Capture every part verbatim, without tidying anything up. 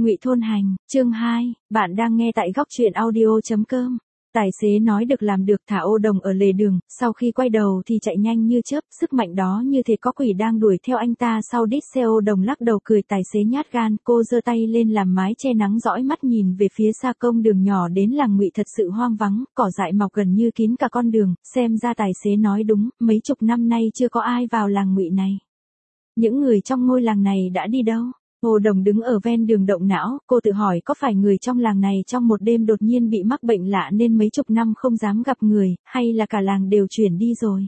Ngụy Thôn Hành, chương hai, bạn đang nghe tại góc truyện audio chấm com. Tài xế nói được làm được thả Ô Đồng ở lề đường, sau khi quay đầu thì chạy nhanh như chớp, sức mạnh đó như thể có quỷ đang đuổi theo anh ta sau đít xe. Ô Đồng lắc đầu cười, tài xế nhát gan, cô giơ tay lên làm mái che nắng, dõi mắt nhìn về phía xa công đường nhỏ đến làng Ngụy thật sự hoang vắng, cỏ dại mọc gần như kín cả con đường, xem ra tài xế nói đúng, mấy chục năm nay chưa có ai vào làng Ngụy này. Những người trong ngôi làng này đã đi đâu? Ô Đồng đứng ở ven đường động não, cô tự hỏi có phải người trong làng này trong một đêm đột nhiên bị mắc bệnh lạ nên mấy chục năm không dám gặp người, hay là cả làng đều chuyển đi rồi.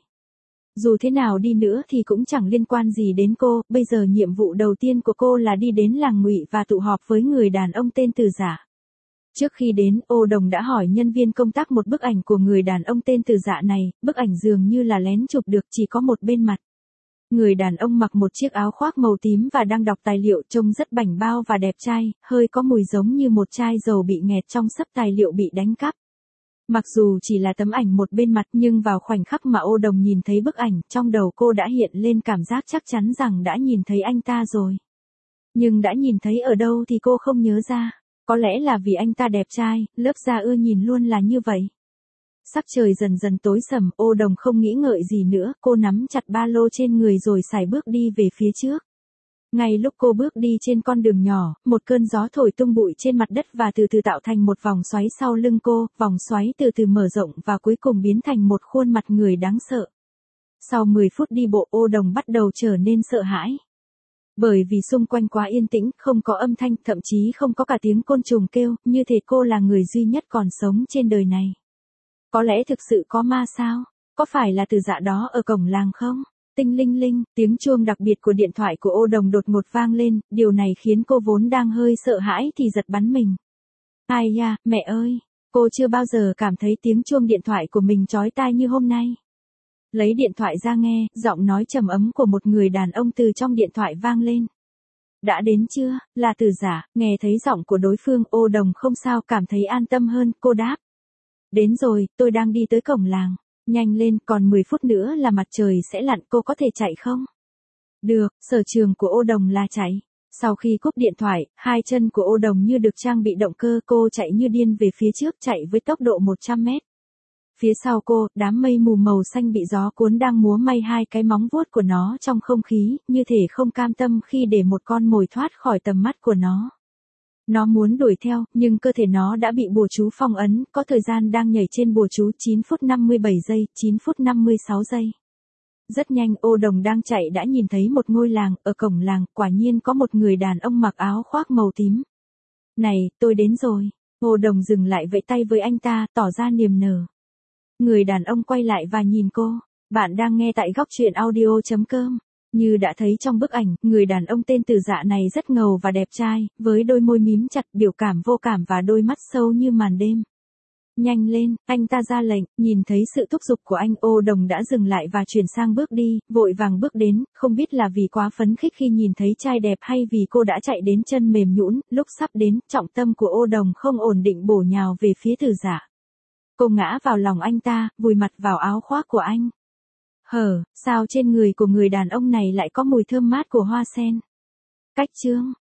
Dù thế nào đi nữa thì cũng chẳng liên quan gì đến cô, bây giờ nhiệm vụ đầu tiên của cô là đi đến làng Ngụy và tụ họp với người đàn ông tên Từ Dạ. Trước khi đến, Ô Đồng đã hỏi nhân viên công tác một bức ảnh của người đàn ông tên Từ Dạ này, bức ảnh dường như là lén chụp được, chỉ có một bên mặt. Người đàn ông mặc một chiếc áo khoác màu tím và đang đọc tài liệu, trông rất bảnh bao và đẹp trai, hơi có mùi giống như một chai dầu bị nghẹt trong sấp tài liệu bị đánh cắp. Mặc dù chỉ là tấm ảnh một bên mặt nhưng vào khoảnh khắc mà Ô Đồng nhìn thấy bức ảnh, trong đầu cô đã hiện lên cảm giác chắc chắn rằng đã nhìn thấy anh ta rồi. Nhưng đã nhìn thấy ở đâu thì cô không nhớ ra, có lẽ là vì anh ta đẹp trai, lớp da ưa nhìn luôn là như vậy. Sắc trời dần dần tối sầm, Ô Đồng không nghĩ ngợi gì nữa, cô nắm chặt ba lô trên người rồi sải bước đi về phía trước. Ngay lúc cô bước đi trên con đường nhỏ, một cơn gió thổi tung bụi trên mặt đất và từ từ tạo thành một vòng xoáy sau lưng cô, vòng xoáy từ từ mở rộng và cuối cùng biến thành một khuôn mặt người đáng sợ. Sau mười phút đi bộ, Ô Đồng bắt đầu trở nên sợ hãi. Bởi vì xung quanh quá yên tĩnh, không có âm thanh, thậm chí không có cả tiếng côn trùng kêu, như thể cô là người duy nhất còn sống trên đời này. Có lẽ thực sự có ma sao? Có phải là Từ Dạ đó ở cổng làng không? Tinh linh linh, tiếng chuông đặc biệt của điện thoại của Ô Đồng đột ngột vang lên, điều này khiến cô vốn đang hơi sợ hãi thì giật bắn mình. Ai da, mẹ ơi, cô chưa bao giờ cảm thấy tiếng chuông điện thoại của mình chói tai như hôm nay. Lấy điện thoại ra nghe, giọng nói trầm ấm của một người đàn ông từ trong điện thoại vang lên. Đã đến chưa? Là Từ Dạ. Nghe thấy giọng của đối phương, Ô Đồng không sao cảm thấy an tâm hơn, cô đáp. Đến rồi, tôi đang đi tới cổng làng. Nhanh lên, còn mười phút nữa là mặt trời sẽ lặn, cô có thể chạy không? Được, sở trường của Ô Đồng là chạy. Sau khi cúp điện thoại, hai chân của Ô Đồng như được trang bị động cơ, cô chạy như điên về phía trước, chạy với tốc độ một trăm mét. Phía sau cô, đám mây mù màu xanh bị gió cuốn đang múa may hai cái móng vuốt của nó trong không khí, như thể không cam tâm khi để một con mồi thoát khỏi tầm mắt của nó. Nó muốn đuổi theo, nhưng cơ thể nó đã bị bùa chú phong ấn, có thời gian đang nhảy trên bùa chú chín phút năm mươi bảy giây, chín phút năm mươi sáu giây. Rất nhanh, Ô Đồng đang chạy đã nhìn thấy một ngôi làng, ở cổng làng, quả nhiên có một người đàn ông mặc áo khoác màu tím. Này, tôi đến rồi. Ô Đồng dừng lại vẫy tay với anh ta, tỏ ra niềm nở. Người đàn ông quay lại và nhìn cô. Bạn đang nghe tại góc truyện audio chấm com. Như đã thấy trong bức ảnh, người đàn ông tên Từ Dạ này rất ngầu và đẹp trai, với đôi môi mím chặt, biểu cảm vô cảm và đôi mắt sâu như màn đêm. Nhanh lên, anh ta ra lệnh, nhìn thấy sự thúc giục của anh, Ô Đồng đã dừng lại và chuyển sang bước đi, vội vàng bước đến, không biết là vì quá phấn khích khi nhìn thấy trai đẹp hay vì cô đã chạy đến chân mềm nhũn, lúc sắp đến, trọng tâm của Ô Đồng không ổn định bổ nhào về phía Từ Dạ. Cô ngã vào lòng anh ta, vùi mặt vào áo khoác của anh. Hở, sao trên người của người đàn ông này lại có mùi thơm mát của hoa sen? Cách chương,